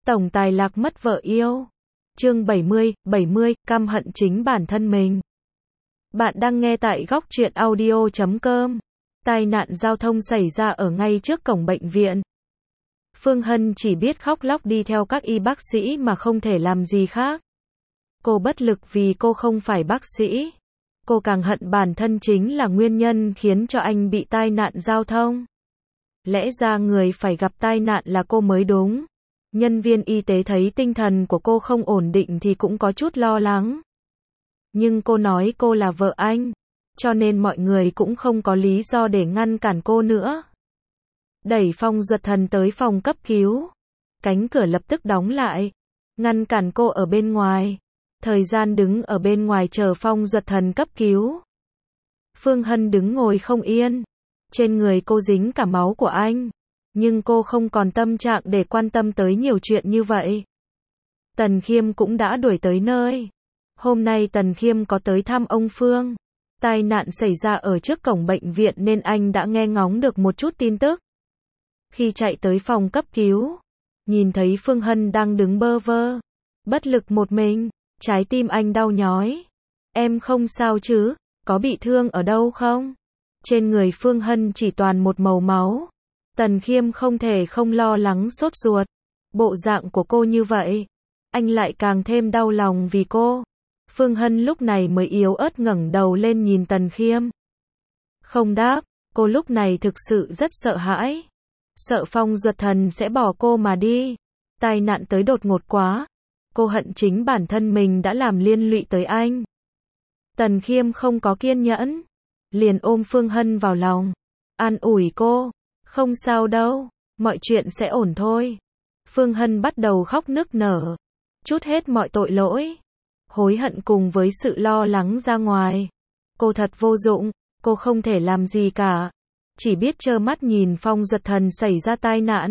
Tổng tài lạc mất vợ yêu. Chương 70, căm hận chính bản thân mình. Bạn đang nghe tại góc truyện audio.com. Tai nạn giao thông xảy ra ở ngay trước cổng bệnh viện. Phương Hân chỉ biết khóc lóc đi theo các y bác sĩ mà không thể làm gì khác. Cô bất lực vì cô không phải bác sĩ. Cô càng hận bản thân chính là nguyên nhân khiến cho anh bị tai nạn giao thông. Lẽ ra người phải gặp tai nạn là cô mới đúng. Nhân viên y tế thấy tinh thần của cô không ổn định thì cũng có chút lo lắng. Nhưng cô nói cô là vợ anh, cho nên mọi người cũng không có lý do để ngăn cản cô nữa. Đẩy Phong Duật Thần tới phòng cấp cứu. Cánh cửa lập tức đóng lại, ngăn cản cô ở bên ngoài. Thời gian đứng ở bên ngoài chờ Phong Duật Thần cấp cứu. Phương Hân đứng ngồi không yên. Trên người cô dính cả máu của anh. Nhưng cô không còn tâm trạng để quan tâm tới nhiều chuyện như vậy. Tần Khiêm cũng đã đuổi tới nơi. Hôm nay Tần Khiêm có tới thăm ông Phương. Tai nạn xảy ra ở trước cổng bệnh viện nên anh đã nghe ngóng được một chút tin tức. Khi chạy tới phòng cấp cứu, nhìn thấy Phương Hân đang đứng bơ vơ, bất lực một mình, trái tim anh đau nhói. Em không sao chứ, có bị thương ở đâu không? Trên người Phương Hân chỉ toàn một màu máu. Tần Khiêm không thể không lo lắng sốt ruột. Bộ dạng của cô như vậy, anh lại càng thêm đau lòng vì cô. Phương Hân lúc này mới yếu ớt ngẩng đầu lên nhìn Tần Khiêm. Không đáp, cô lúc này thực sự rất sợ hãi. Sợ Phong Duật Thần sẽ bỏ cô mà đi. Tai nạn tới đột ngột quá. Cô hận chính bản thân mình đã làm liên lụy tới anh. Tần Khiêm không có kiên nhẫn, liền ôm Phương Hân vào lòng, an ủi cô. Không sao đâu, mọi chuyện sẽ ổn thôi. Phương Hân bắt đầu khóc nức nở, trút hết mọi tội lỗi, hối hận cùng với sự lo lắng ra ngoài. Cô thật vô dụng, cô không thể làm gì cả, chỉ biết trơ mắt nhìn Phong Duật Thần xảy ra tai nạn.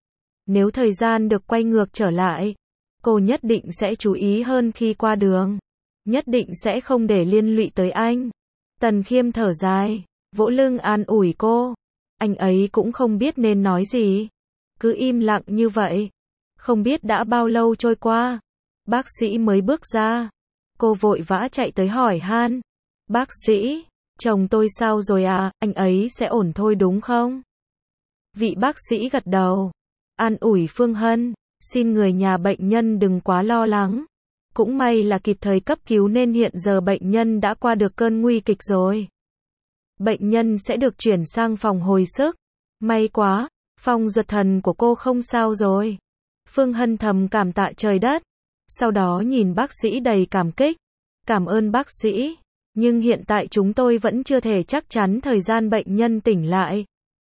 Nếu thời gian được quay ngược trở lại, cô nhất định sẽ chú ý hơn khi qua đường, nhất định sẽ không để liên lụy tới anh. Tần Khiêm thở dài, vỗ lưng an ủi cô. Anh ấy cũng không biết nên nói gì, cứ im lặng như vậy. Không biết đã bao lâu trôi qua, bác sĩ mới bước ra. Cô vội vã chạy tới hỏi han. Bác sĩ, chồng tôi sao rồi à, anh ấy sẽ ổn thôi đúng không? Vị bác sĩ gật đầu, an ủi Phương Hân, xin người nhà bệnh nhân đừng quá lo lắng. Cũng may là kịp thời cấp cứu nên hiện giờ bệnh nhân đã qua được cơn nguy kịch rồi. Bệnh nhân sẽ được chuyển sang phòng hồi sức. May quá, Phong Duật Thần của cô không sao rồi. Phương Hân thầm cảm tạ trời đất. Sau đó nhìn bác sĩ đầy cảm kích. Cảm ơn bác sĩ. Nhưng hiện tại chúng tôi vẫn chưa thể chắc chắn thời gian bệnh nhân tỉnh lại.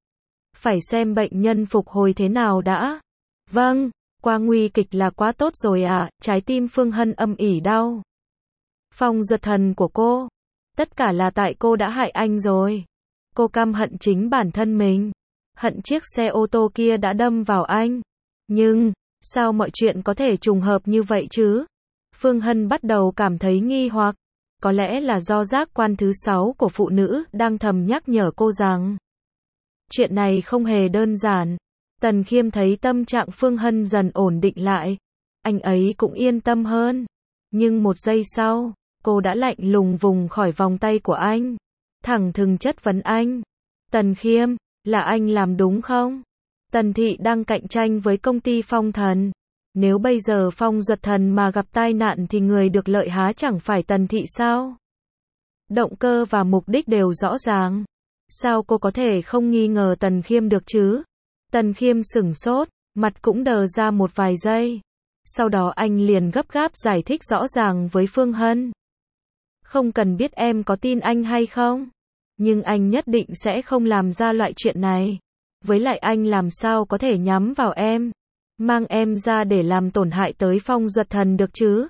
Phải xem bệnh nhân phục hồi thế nào đã. Vâng, qua nguy kịch là quá tốt rồi ạ. Trái tim Phương Hân âm ỉ đau. Phong Duật Thần của cô. Tất cả là tại cô đã hại anh rồi. Cô căm hận chính bản thân mình. Hận chiếc xe ô tô kia đã đâm vào anh. Nhưng, sao mọi chuyện có thể trùng hợp như vậy chứ? Phương Hân bắt đầu cảm thấy nghi hoặc. Có lẽ là do giác quan thứ 6 của phụ nữ đang thầm nhắc nhở cô rằng chuyện này không hề đơn giản. Tần Khiêm thấy tâm trạng Phương Hân dần ổn định lại. Anh ấy cũng yên tâm hơn. Nhưng một giây sau, cô đã lạnh lùng vùng khỏi vòng tay của anh. Thẳng thừng chất vấn anh. Tần Khiêm, là anh làm đúng không? Tần Thị đang cạnh tranh với công ty Phong Thần. Nếu bây giờ Phong Duật Thần mà gặp tai nạn thì người được lợi há chẳng phải Tần Thị sao? Động cơ và mục đích đều rõ ràng. Sao cô có thể không nghi ngờ Tần Khiêm được chứ? Tần Khiêm sửng sốt, mặt cũng đờ ra một vài giây. Sau đó anh liền gấp gáp giải thích rõ ràng với Phương Hân. Không cần biết em có tin anh hay không, nhưng anh nhất định sẽ không làm ra loại chuyện này. Với lại anh làm sao có thể nhắm vào em, mang em ra để làm tổn hại tới Phong Duật Thần được chứ?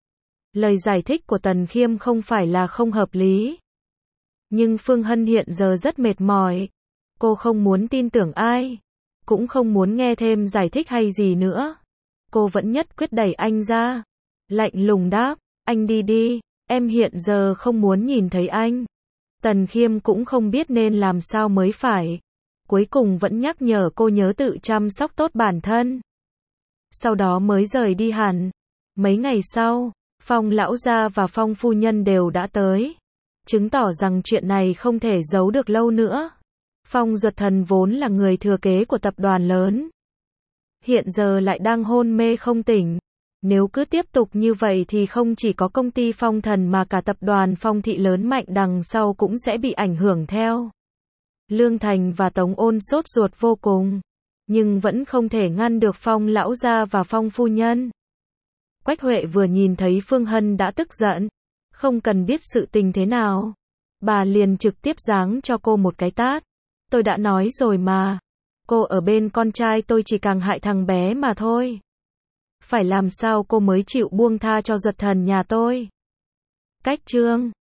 Lời giải thích của Tần Khiêm không phải là không hợp lý. Nhưng Phương Hân hiện giờ rất mệt mỏi. Cô không muốn tin tưởng ai, cũng không muốn nghe thêm giải thích hay gì nữa. Cô vẫn nhất quyết đẩy anh ra, lạnh lùng đáp, anh đi đi. Em hiện giờ không muốn nhìn thấy anh. Tần Khiêm cũng không biết nên làm sao mới phải. Cuối cùng vẫn nhắc nhở cô nhớ tự chăm sóc tốt bản thân. sau đó mới rời đi hẳn. Mấy ngày sau, Phong lão gia và Phong phu nhân đều đã tới, chứng tỏ rằng chuyện này không thể giấu được lâu nữa. Phong Duật Thần vốn là người thừa kế của tập đoàn lớn, hiện giờ lại đang hôn mê không tỉnh. Nếu cứ tiếp tục như vậy thì không chỉ có công ty Phong Thần mà cả tập đoàn Phong Thị lớn mạnh đằng sau cũng sẽ bị ảnh hưởng theo. Lương Thành và Tống Ôn sốt ruột vô cùng, nhưng vẫn không thể ngăn được Phong lão gia và Phong phu nhân. Quách Huệ vừa nhìn thấy Phương Hân đã tức giận, không cần biết sự tình thế nào, bà liền trực tiếp giáng cho cô một cái tát. Tôi đã nói rồi mà, cô ở bên con trai tôi chỉ càng hại thằng bé mà thôi. Phải làm sao cô mới chịu buông tha cho Duật Thần nhà tôi? Cách chương